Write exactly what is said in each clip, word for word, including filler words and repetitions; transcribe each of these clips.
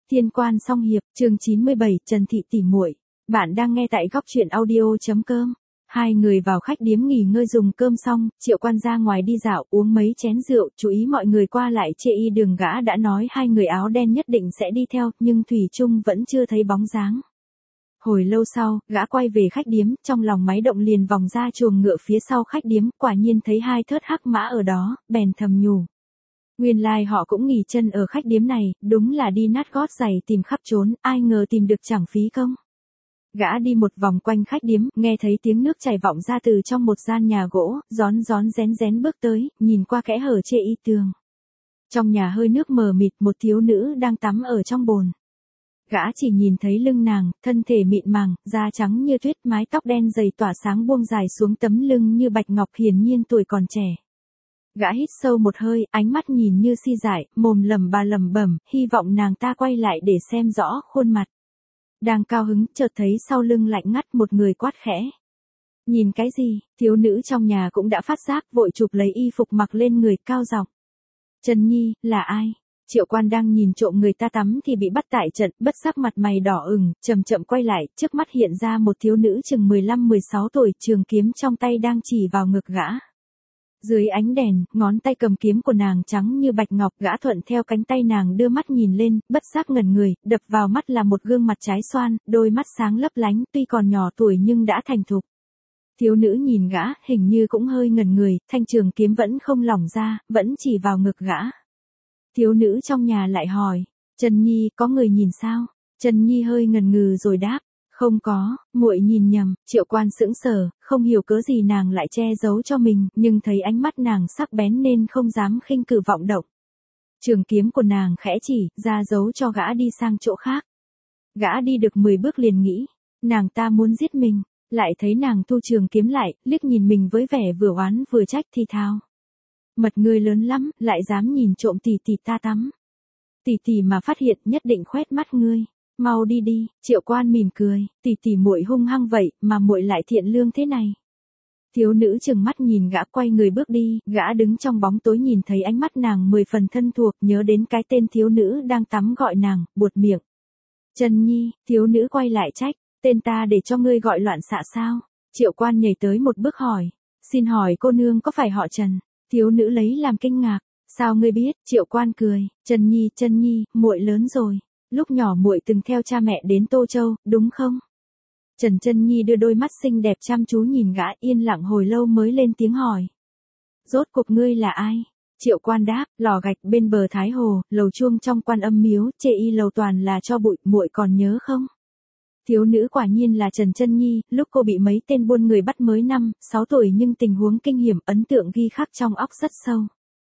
Thiên quan song hiệp, chương chín mươi bảy, Trần Thị tỉ muội. Bạn đang nghe tại góc truyện audio chấm com. Hai người vào khách điếm nghỉ ngơi dùng cơm xong, Triệu Quan ra ngoài đi dạo, uống mấy chén rượu, chú ý mọi người qua lại chê y đường. Gã đã nói hai người áo đen nhất định sẽ đi theo, nhưng thủy chung vẫn chưa thấy bóng dáng. Hồi lâu sau, gã quay về khách điếm, trong lòng máy động liền vòng ra chuồng ngựa phía sau khách điếm, quả nhiên thấy hai thớt hắc mã ở đó, bèn thầm nhủ. Nguyên lai họ cũng nghỉ chân ở khách điếm này, đúng là đi nát gót giày tìm khắp trốn, ai ngờ tìm được chẳng phí công. Gã đi một vòng quanh khách điếm, nghe thấy tiếng nước chảy vọng ra từ trong một gian nhà gỗ, rón rón rén rén bước tới, nhìn qua kẽ hở chê y tường. Trong nhà hơi nước mờ mịt, một thiếu nữ đang tắm ở trong bồn. Gã chỉ nhìn thấy lưng nàng, thân thể mịn màng, da trắng như tuyết, mái tóc đen dày tỏa sáng buông dài xuống tấm lưng như bạch ngọc, hiển nhiên tuổi còn trẻ. Gã hít sâu một hơi, ánh mắt nhìn như si dại, mồm lẩm bà lẩm bẩm, hy vọng nàng ta quay lại để xem rõ khuôn mặt. Đang cao hứng, chợt thấy sau lưng lạnh ngắt, một người quát khẽ. Nhìn cái gì? Thiếu nữ trong nhà cũng đã phát giác, vội chụp lấy y phục mặc lên người, cao giọng. Trần Nhi, là ai? Triệu Quan đang nhìn trộm người ta tắm thì bị bắt tại trận, bất giác mặt mày đỏ ửng, chậm chậm quay lại, trước mắt hiện ra một thiếu nữ chừng mười lăm mười sáu tuổi, trường kiếm trong tay đang chỉ vào ngực gã. Dưới ánh đèn, ngón tay cầm kiếm của nàng trắng như bạch ngọc, gã thuận theo cánh tay nàng đưa mắt nhìn lên, bất giác ngẩn người, đập vào mắt là một gương mặt trái xoan, đôi mắt sáng lấp lánh, tuy còn nhỏ tuổi nhưng đã thành thục. Thiếu nữ nhìn gã, hình như cũng hơi ngẩn người, thanh trường kiếm vẫn không lỏng ra, vẫn chỉ vào ngực gã. Thiếu nữ trong nhà lại hỏi, Trần Nhi, có người nhìn sao? Trần Nhi hơi ngần ngừ rồi đáp. Không có, muội nhìn nhầm. Triệu Quan sững sờ, không hiểu cớ gì nàng lại che giấu cho mình, nhưng thấy ánh mắt nàng sắc bén nên không dám khinh cử vọng động. Trường kiếm của nàng khẽ chỉ, ra dấu cho gã đi sang chỗ khác. Gã đi được mười bước liền nghĩ, nàng ta muốn giết mình, lại thấy nàng thu trường kiếm lại, liếc nhìn mình với vẻ vừa oán vừa trách thì thào. Mật ngươi lớn lắm, lại dám nhìn trộm tỷ tỷ ta tắm. Tỷ tỷ mà phát hiện nhất định khoét mắt ngươi. Mau đi đi. Triệu Quan mỉm cười, tỷ tỷ muội hung hăng vậy mà muội lại thiện lương thế này. Thiếu nữ trừng mắt nhìn gã, quay người bước đi, gã đứng trong bóng tối nhìn thấy ánh mắt nàng mười phần thân thuộc, nhớ đến cái tên thiếu nữ đang tắm gọi nàng, buột miệng. Trần Nhi, thiếu nữ quay lại trách, tên ta để cho ngươi gọi loạn xạ sao? Triệu Quan nhảy tới một bước hỏi, xin hỏi cô nương có phải họ Trần? Thiếu nữ lấy làm kinh ngạc, sao ngươi biết? Triệu Quan cười, Trần Nhi, Trần Nhi, muội lớn rồi. Lúc nhỏ muội từng theo cha mẹ đến Tô Châu, đúng không? Trần Trân Nhi đưa đôi mắt xinh đẹp chăm chú nhìn gã, yên lặng hồi lâu mới lên tiếng hỏi. Rốt cuộc ngươi là ai? Triệu Quan đáp, lò gạch bên bờ Thái Hồ, lầu chuông trong Quan Âm miếu, chê y lầu toàn là cho bụi, muội còn nhớ không? Thiếu nữ quả nhiên là Trần Trân Nhi, lúc cô bị mấy tên buôn người bắt mới năm, sáu tuổi nhưng tình huống kinh hiểm, ấn tượng ghi khắc trong óc rất sâu.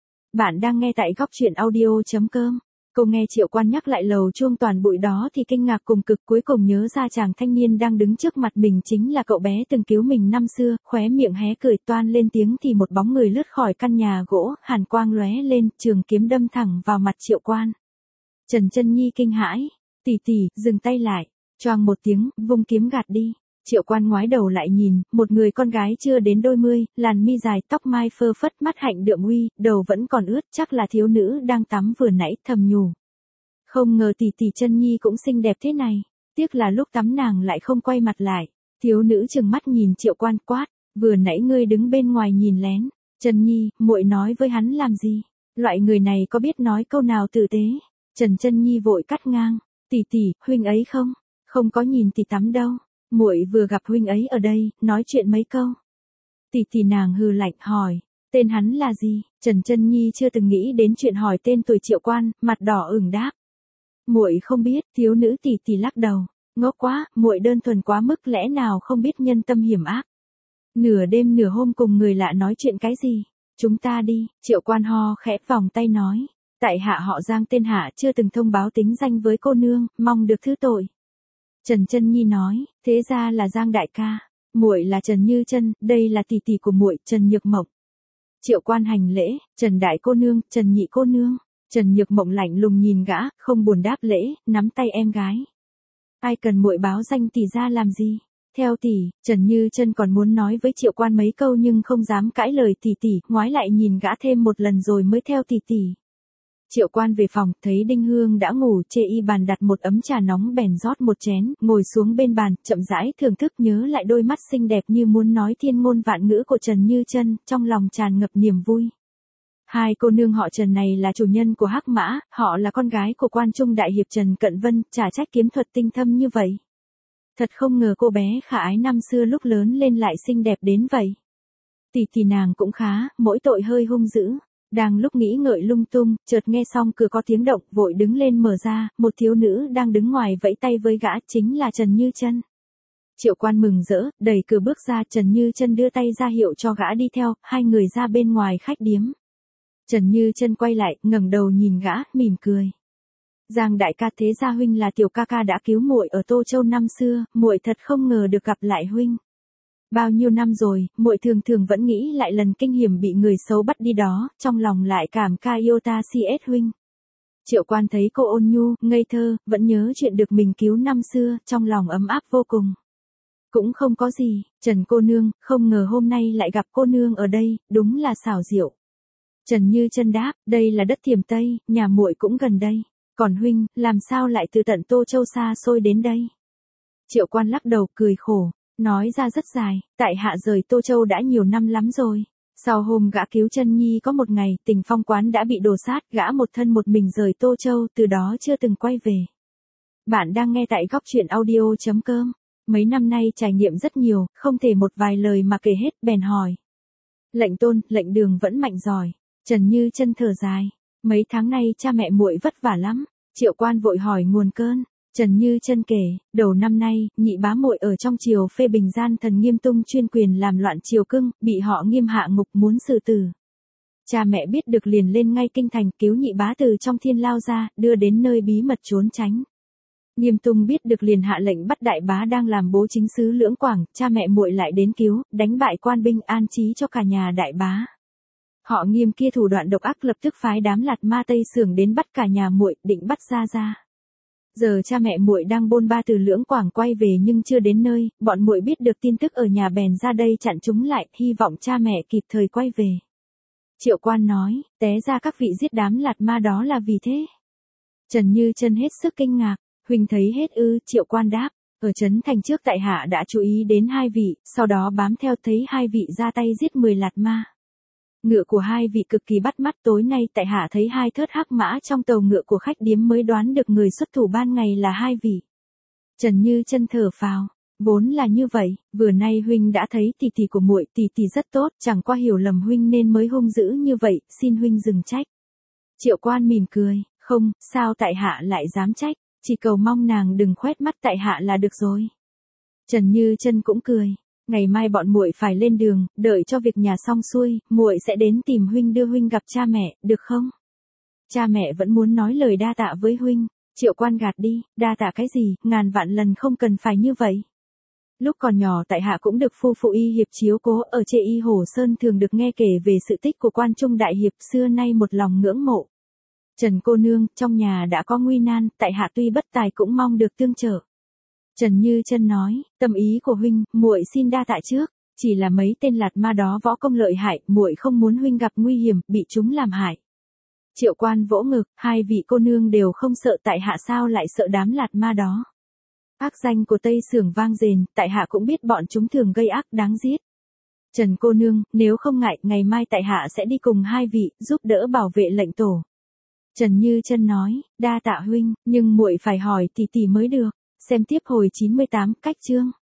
Bạn đang nghe tại góc truyện audio chấm com. Cô nghe Triệu Quan nhắc lại lầu chuông toàn bụi đó thì kinh ngạc cùng cực, cuối cùng nhớ ra chàng thanh niên đang đứng trước mặt mình chính là cậu bé từng cứu mình năm xưa, khóe miệng hé cười toan lên tiếng thì một bóng người lướt khỏi căn nhà gỗ, hàn quang lóe lên, trường kiếm đâm thẳng vào mặt Triệu Quan. Trần Trân Nhi kinh hãi, tỷ tỷ, dừng tay lại, choang một tiếng, vung kiếm gạt đi. Triệu Quan ngoái đầu lại nhìn, một người con gái chưa đến đôi mươi, làn mi dài, tóc mai phơ phất, mắt hạnh đượm uy, đầu vẫn còn ướt, chắc là thiếu nữ đang tắm vừa nãy, thầm nhủ. Không ngờ tỷ tỷ Trân Nhi cũng xinh đẹp thế này, tiếc là lúc tắm nàng lại không quay mặt lại. Thiếu nữ trừng mắt nhìn Triệu Quan quát, vừa nãy ngươi đứng bên ngoài nhìn lén. Trân Nhi, muội nói với hắn làm gì? Loại người này có biết nói câu nào tử tế? Trần Trân Nhi vội cắt ngang, tỷ tỷ, huynh ấy không? Không có nhìn tỷ tắm đâu. Muội vừa gặp huynh ấy ở đây, nói chuyện mấy câu. Tỷ tỷ nàng hừ lạnh hỏi, tên hắn là gì? Trần Trân Nhi chưa từng nghĩ đến chuyện hỏi tên tuổi Triệu Quan, mặt đỏ ửng đáp. Muội không biết. Thiếu nữ tỷ tỷ lắc đầu, ngốc quá, muội đơn thuần quá mức, lẽ nào không biết nhân tâm hiểm ác. Nửa đêm nửa hôm cùng người lạ nói chuyện cái gì? Chúng ta đi. Triệu Quan ho khẽ vòng tay nói, tại hạ họ Giang tên hạ, chưa từng thông báo tính danh với cô nương, mong được thứ tội. Trần Trân Nhi nói, thế ra là Giang đại ca, muội là Trần Như Chân, đây là tỷ tỷ của muội, Trần Nhược Mộng. Triệu Quan hành lễ, Trần đại cô nương, Trần nhị cô nương. Trần Nhược Mộng lạnh lùng nhìn gã, không buồn đáp lễ, nắm tay em gái. Ai cần muội báo danh tỷ ra làm gì? Theo tỷ. Trần Như Chân còn muốn nói với Triệu Quan mấy câu nhưng không dám cãi lời tỷ tỷ, ngoái lại nhìn gã thêm một lần rồi mới theo tỷ tỷ. Triệu Quan về phòng, thấy Đinh Hương đã ngủ, chê y bàn đặt một ấm trà nóng bèn rót một chén, ngồi xuống bên bàn, chậm rãi thưởng thức, nhớ lại đôi mắt xinh đẹp như muốn nói thiên ngôn vạn ngữ của Trần Như Chân, trong lòng tràn ngập niềm vui. Hai cô nương họ Trần này là chủ nhân của Hắc Mã, họ là con gái của quan trung đại hiệp Trần Cận Vân, chả trách kiếm thuật tinh thâm như vậy. Thật không ngờ cô bé khả ái năm xưa lúc lớn lên lại xinh đẹp đến vậy. Tỷ tỷ nàng cũng khá, mỗi tội hơi hung dữ. Đang lúc nghĩ ngợi lung tung, chợt nghe xong cửa có tiếng động, vội đứng lên mở ra, một thiếu nữ đang đứng ngoài vẫy tay với gã, chính là Trần Như Chân. Triệu Quan mừng rỡ, đẩy cửa bước ra, Trần Như Chân đưa tay ra hiệu cho gã đi theo, hai người ra bên ngoài khách điếm. Trần Như Chân quay lại, ngẩng đầu nhìn gã, mỉm cười. Giang đại ca, thế gia huynh là tiểu ca ca đã cứu muội ở Tô Châu năm xưa, muội thật không ngờ được gặp lại huynh. Bao nhiêu năm rồi, muội thường thường vẫn nghĩ lại lần kinh hiểm bị người xấu bắt đi đó, trong lòng lại cảm ca yêu ta si ết huynh. Triệu Quan thấy cô ôn nhu, ngây thơ, vẫn nhớ chuyện được mình cứu năm xưa, trong lòng ấm áp vô cùng. Cũng không có gì, Trần cô nương, không ngờ hôm nay lại gặp cô nương ở đây, đúng là xảo diệu. Trần Như Chân đáp, đây là đất Thiểm Tây, nhà muội cũng gần đây. Còn huynh, làm sao lại từ tận Tô Châu xa xôi đến đây? Triệu Quan lắc đầu cười khổ, nói ra rất dài, tại hạ rời Tô Châu đã nhiều năm lắm rồi. Sau hôm gã cứu Chân Nhi có một ngày, Tình Phong quán đã bị đổ sát, gã một thân một mình rời Tô Châu, từ đó chưa từng quay về. Bạn đang nghe tại góc truyện audio chấm com. Mấy năm nay trải nghiệm rất nhiều, không thể một vài lời mà kể hết, bèn hỏi. Lệnh tôn, lệnh đường vẫn mạnh giỏi. Trần Như Chân thở dài. Mấy tháng nay cha mẹ muội vất vả lắm. Triệu Quan vội hỏi nguồn cơn. Trần Như Chân kể, đầu năm nay, nhị bá muội ở trong triều phê bình gian thần Nghiêm Tung chuyên quyền làm loạn triều cưng, bị họ nghiêm hạ ngục muốn xử tử. Cha mẹ biết được liền lên ngay kinh thành cứu nhị bá từ trong thiên lao ra, đưa đến nơi bí mật trốn tránh. Nghiêm Tung biết được liền hạ lệnh bắt đại bá đang làm bố chính sứ Lưỡng Quảng, cha mẹ muội lại đến cứu, đánh bại quan binh, an trí cho cả nhà đại bá. Họ Nghiêm kia thủ đoạn độc ác, lập tức phái đám Lạt Ma Tây Sưởng đến bắt cả nhà muội, định bắt ra ra. Giờ cha mẹ muội đang bôn ba từ Lưỡng Quảng quay về nhưng chưa đến nơi, bọn muội biết được tin tức ở nhà bèn ra đây chặn chúng lại, hy vọng cha mẹ kịp thời quay về. Triệu Quan nói, té ra các vị giết đám Lạt Ma đó là vì thế. Trần Như Chân hết sức kinh ngạc, huynh thấy hết ư? Triệu Quan đáp, ở trấn thành trước tại hạ đã chú ý đến hai vị, sau đó bám theo thấy hai vị ra tay giết mười Lạt Ma. Ngựa của hai vị cực kỳ bắt mắt, tối nay tại hạ thấy hai thớt hắc mã trong tàu ngựa của khách điếm mới đoán được người xuất thủ ban ngày là hai vị. Trần Như Chân thở phào, vốn là như vậy, vừa nay huynh đã thấy tỷ tỷ của muội, tỷ tỷ rất tốt, chẳng qua hiểu lầm huynh nên mới hung dữ như vậy, xin huynh dừng trách. Triệu Quan mỉm cười, không, sao tại hạ lại dám trách, chỉ cầu mong nàng đừng khoét mắt tại hạ là được rồi. Trần Như Chân cũng cười. Ngày mai bọn muội phải lên đường, đợi cho việc nhà xong xuôi, muội sẽ đến tìm huynh đưa huynh gặp cha mẹ, được không? Cha mẹ vẫn muốn nói lời đa tạ với huynh. Triệu Quan gạt đi, đa tạ cái gì, ngàn vạn lần không cần phải như vậy. Lúc còn nhỏ tại hạ cũng được phu phụ y hiệp chiếu cố, ở Trệ Y Hồ Sơn thường được nghe kể về sự tích của quan trung đại hiệp, xưa nay một lòng ngưỡng mộ. Trần cô nương, trong nhà đã có nguy nan, tại hạ tuy bất tài cũng mong được tương trợ. Trần Như Chân nói, tâm ý của huynh, muội xin đa tạ trước, chỉ là mấy tên Lạt Ma đó võ công lợi hại, muội không muốn huynh gặp nguy hiểm, bị chúng làm hại. Triệu Quan vỗ ngực, hai vị cô nương đều không sợ, tại hạ sao lại sợ đám Lạt Ma đó. Ác danh của Tây Sưởng vang dền, tại hạ cũng biết bọn chúng thường gây ác đáng giết. Trần cô nương, nếu không ngại, ngày mai tại hạ sẽ đi cùng hai vị, giúp đỡ bảo vệ lệnh tổ. Trần Như Chân nói, đa tạ huynh, nhưng muội phải hỏi tỷ tỷ mới được. Xem tiếp hồi chín mươi tám, cách chương.